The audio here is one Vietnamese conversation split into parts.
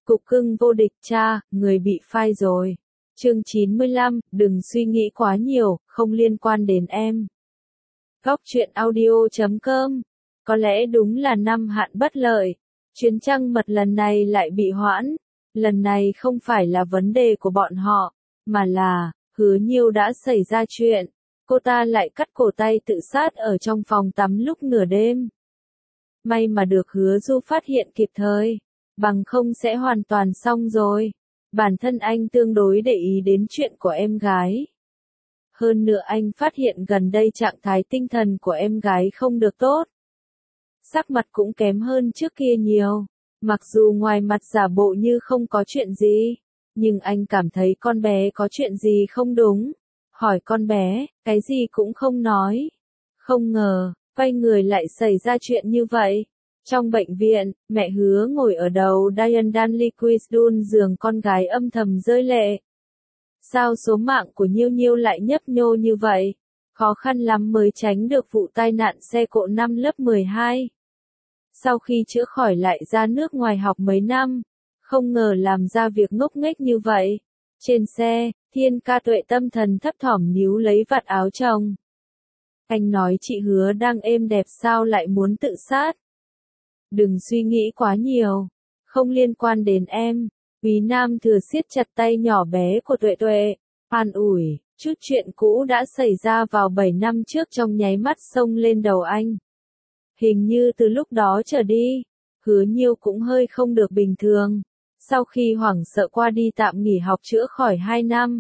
Cục cưng vô địch cha, người bị phai rồi. Chương 95, đừng suy nghĩ quá nhiều, không liên quan đến em. Góc truyện audio.com. Có lẽ đúng là năm hạn bất lợi. Chuyến trăng mật lần này lại bị hoãn. Lần này không phải là vấn đề của bọn họ, mà là, Hứa Nhiêu đã xảy ra chuyện. Cô ta lại cắt cổ tay tự sát ở trong phòng tắm lúc nửa đêm. May mà được Hứa Du phát hiện kịp thời. Bằng không sẽ hoàn toàn xong rồi. Bản thân anh tương đối để ý đến chuyện của em gái. Hơn nữa anh phát hiện gần đây trạng thái tinh thần của em gái không được tốt. Sắc mặt cũng kém hơn trước kia nhiều. Mặc dù ngoài mặt giả bộ như không có chuyện gì, nhưng anh cảm thấy con bé có chuyện gì không đúng. Hỏi con bé, cái gì cũng không nói. Không ngờ, quay người lại xảy ra chuyện như vậy. Trong bệnh viện, mẹ Hứa ngồi ở đầu Diane Danley Quisdun giường con gái âm thầm rơi lệ. Sao số mạng của Nhiêu Nhiêu lại nhấp nhô như vậy? Khó khăn lắm mới tránh được vụ tai nạn xe cộ năm lớp 12. Sau khi chữa khỏi lại ra nước ngoài học mấy năm, không ngờ làm ra việc ngốc nghếch như vậy. Trên xe, Thiên Ca Tuệ tâm thần thấp thỏm níu lấy vạt áo chồng. Anh nói chị Hứa đang êm đẹp sao lại muốn tự sát? Đừng suy nghĩ quá nhiều, không liên quan đến em. Quý Nam Thừa siết chặt tay nhỏ bé của Tuệ Tuệ, an ủi, chút chuyện cũ đã xảy ra vào 7 năm trước trong nháy mắt xông lên đầu anh. Hình như từ lúc đó trở đi, Hứa Nhiêu cũng hơi không được bình thường. Sau khi hoảng sợ qua đi tạm nghỉ học chữa khỏi 2 năm.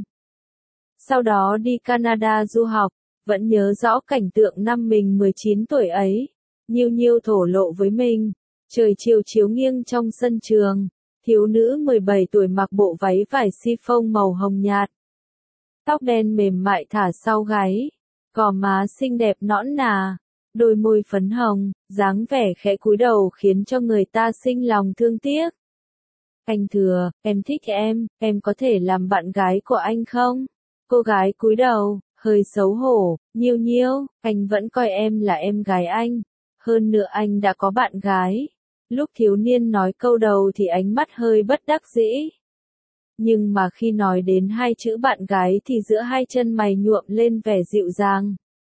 Sau đó đi Canada du học, vẫn nhớ rõ cảnh tượng năm mình 19 tuổi ấy. Nhiêu Nhiêu thổ lộ với mình, trời chiều chiếu nghiêng trong sân trường, thiếu nữ 17 tuổi mặc bộ váy vải chiffon màu hồng nhạt. Tóc đen mềm mại thả sau gáy, gò má xinh đẹp nõn nà, đôi môi phấn hồng, dáng vẻ khẽ cúi đầu khiến cho người ta sinh lòng thương tiếc. Anh Thừa, em thích em có thể làm bạn gái của anh không? Cô gái cúi đầu, hơi xấu hổ, Nhiêu Nhiêu, anh vẫn coi em là em gái anh. Hơn nữa anh đã có bạn gái. Lúc thiếu niên nói câu đầu thì ánh mắt hơi bất đắc dĩ. Nhưng mà khi nói đến hai chữ bạn gái thì giữa hai chân mày nhuộm lên vẻ dịu dàng.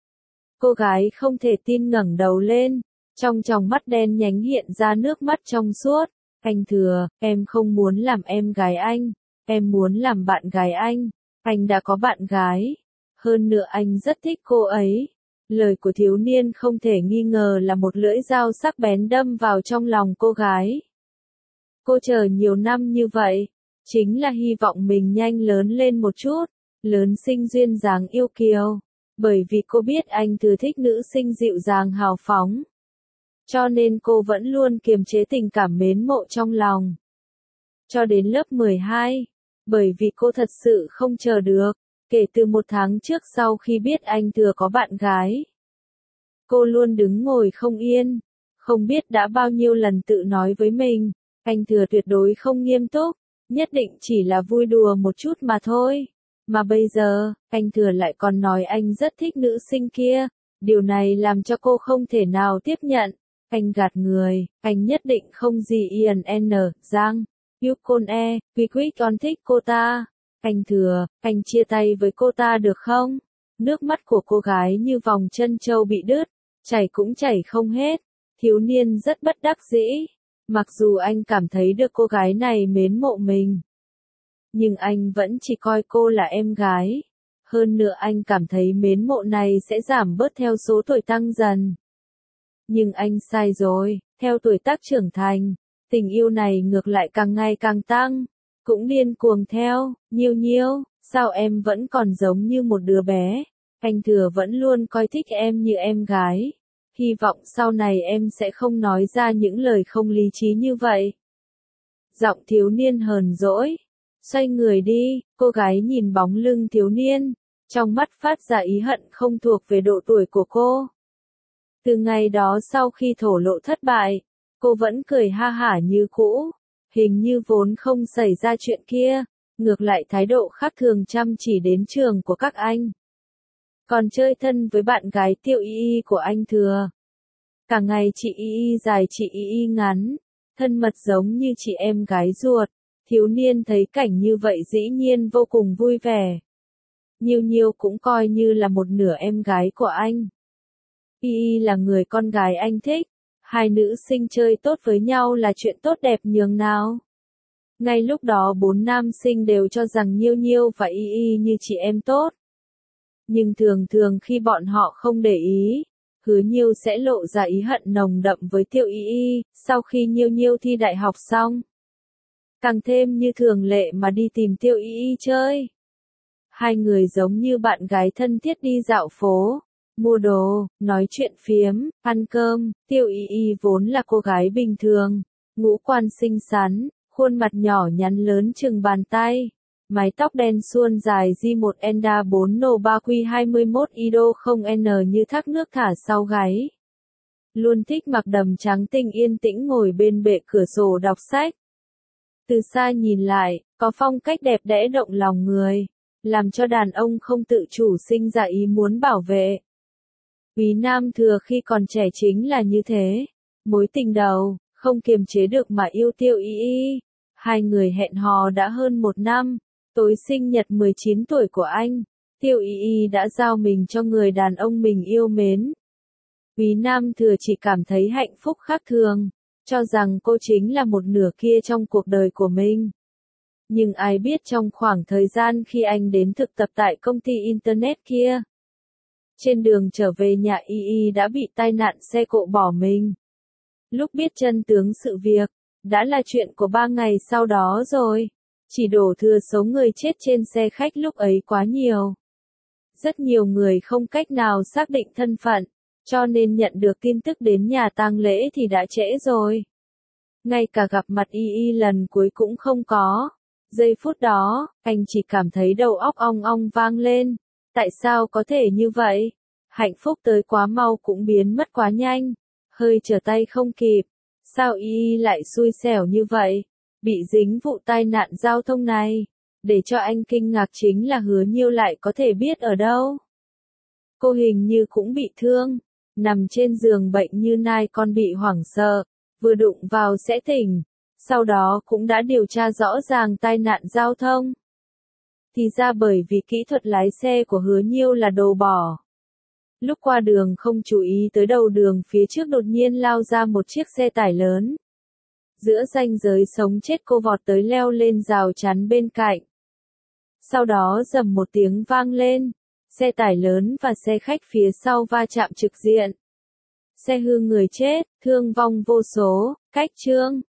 Cô gái không thể tin ngẩng đầu lên, trong tròng mắt đen nhánh hiện ra nước mắt trong suốt. Anh Thừa, em không muốn làm em gái anh, em muốn làm bạn gái anh đã có bạn gái. Hơn nữa anh rất thích cô ấy. Lời của thiếu niên không thể nghi ngờ là một lưỡi dao sắc bén đâm vào trong lòng cô gái. Cô chờ nhiều năm như vậy, chính là hy vọng mình nhanh lớn lên một chút, lớn sinh duyên dáng yêu kiều. Bởi vì cô biết anh Thừa thích nữ sinh dịu dàng hào phóng. Cho nên cô vẫn luôn kiềm chế tình cảm mến mộ trong lòng. Cho đến lớp 12, bởi vì cô thật sự không chờ được. Kể từ 1 tháng trước sau khi biết anh Thừa có bạn gái, cô luôn đứng ngồi không yên, không biết đã bao nhiêu lần tự nói với mình, anh Thừa tuyệt đối không nghiêm túc, nhất định chỉ là vui đùa một chút mà thôi. Mà bây giờ, anh Thừa lại còn nói anh rất thích nữ sinh kia, điều này làm cho cô không thể nào tiếp nhận. Anh gạt người, anh nhất định không gì Ian N. Giang, Yukon E, Quy Quyết còn thích cô ta. Anh Thừa, anh chia tay với cô ta được không? Nước mắt của cô gái như vòng chân trâu bị đứt, chảy cũng chảy không hết. Thiếu niên rất bất đắc dĩ. Mặc dù anh cảm thấy được cô gái này mến mộ mình, nhưng anh vẫn chỉ coi cô là em gái. Hơn nữa anh cảm thấy mến mộ này sẽ giảm bớt theo số tuổi tăng dần. Nhưng anh sai rồi, theo tuổi tác trưởng thành, tình yêu này ngược lại càng ngày càng tăng. Cũng điên cuồng theo, Nhiêu Nhiêu, sao em vẫn còn giống như một đứa bé, anh Thừa vẫn luôn coi thích em như em gái. Hy vọng sau này em sẽ không nói ra những lời không lý trí như vậy. Giọng thiếu niên hờn dỗi, xoay người đi, cô gái nhìn bóng lưng thiếu niên, trong mắt phát ra ý hận không thuộc về độ tuổi của cô. Từ ngày đó sau khi thổ lộ thất bại, cô vẫn cười ha hả như cũ. Hình như vốn không xảy ra chuyện kia, ngược lại thái độ khác thường chăm chỉ đến trường của các anh. Còn chơi thân với bạn gái Tiêu Y Y của anh Thừa. Cả ngày chị Y Y dài chị Y Y ngắn, thân mật giống như chị em gái ruột. Thiếu niên thấy cảnh như vậy dĩ nhiên vô cùng vui vẻ. Nhiêu Nhiêu cũng coi như là một nửa em gái của anh. Y Y là người con gái anh thích. Hai nữ sinh chơi tốt với nhau là chuyện tốt đẹp nhường nào. Ngay lúc đó bốn nam sinh đều cho rằng Nhiêu Nhiêu và Y Y như chị em tốt. Nhưng thường thường khi bọn họ không để ý, Hứa Nhiêu sẽ lộ ra ý hận nồng đậm với Tiêu Y Y, sau khi Nhiêu Nhiêu thi đại học xong. Càng thêm như thường lệ mà đi tìm Tiêu Y Y chơi. Hai người giống như bạn gái thân thiết đi dạo phố, mua đồ, nói chuyện phiếm, ăn cơm. Tiêu Y Y vốn là cô gái bình thường, ngũ quan xinh xắn, khuôn mặt nhỏ nhắn lớn chừng bàn tay, mái tóc đen suôn dài J1 Enda 4 No 3Q21 Ido 0N như thác nước thả sau gáy. Luôn thích mặc đầm trắng tinh yên tĩnh ngồi bên bệ cửa sổ đọc sách. Từ xa nhìn lại, có phong cách đẹp đẽ động lòng người, làm cho đàn ông không tự chủ sinh ra ý muốn bảo vệ. Quý Nam Thừa khi còn trẻ chính là như thế, mối tình đầu, không kiềm chế được mà yêu Tiêu Y Y. Hai người hẹn hò đã hơn 1 năm, tối sinh nhật 19 tuổi của anh, Tiêu Y Y đã giao mình cho người đàn ông mình yêu mến. Quý Nam Thừa chỉ cảm thấy hạnh phúc khác thường, cho rằng cô chính là một nửa kia trong cuộc đời của mình. Nhưng ai biết trong khoảng thời gian khi anh đến thực tập tại công ty Internet kia, trên đường trở về nhà Y Y đã bị tai nạn xe cộ bỏ mình. Lúc biết chân tướng sự việc, đã là chuyện của 3 ngày sau đó rồi. Chỉ đổ thừa số người chết trên xe khách lúc ấy quá nhiều. Rất nhiều người không cách nào xác định thân phận, cho nên nhận được tin tức đến nhà tang lễ thì đã trễ rồi. Ngay cả gặp mặt Y Y lần cuối cũng không có. Giây phút đó, anh chỉ cảm thấy đầu óc ong ong vang lên. Tại sao có thể như vậy? Hạnh phúc tới quá mau cũng biến mất quá nhanh. Hơi trở tay không kịp. Sao Y Y lại xui xẻo như vậy? Bị dính vụ tai nạn giao thông này. Để cho anh kinh ngạc chính là Hứa Nhiêu lại có thể biết ở đâu. Cô hình như cũng bị thương. Nằm trên giường bệnh như nai con bị hoảng sợ. Vừa đụng vào sẽ tỉnh. Sau đó cũng đã điều tra rõ ràng tai nạn giao thông. Thì ra bởi vì kỹ thuật lái xe của Hứa Nhiêu là đồ bỏ. Lúc qua đường không chú ý tới đầu đường phía trước đột nhiên lao ra một chiếc xe tải lớn. Giữa ranh giới sống chết cô vọt tới leo lên rào chắn bên cạnh. Sau đó rầm một tiếng vang lên. Xe tải lớn và xe khách phía sau va chạm trực diện. Xe hư người chết, thương vong vô số, cách chương.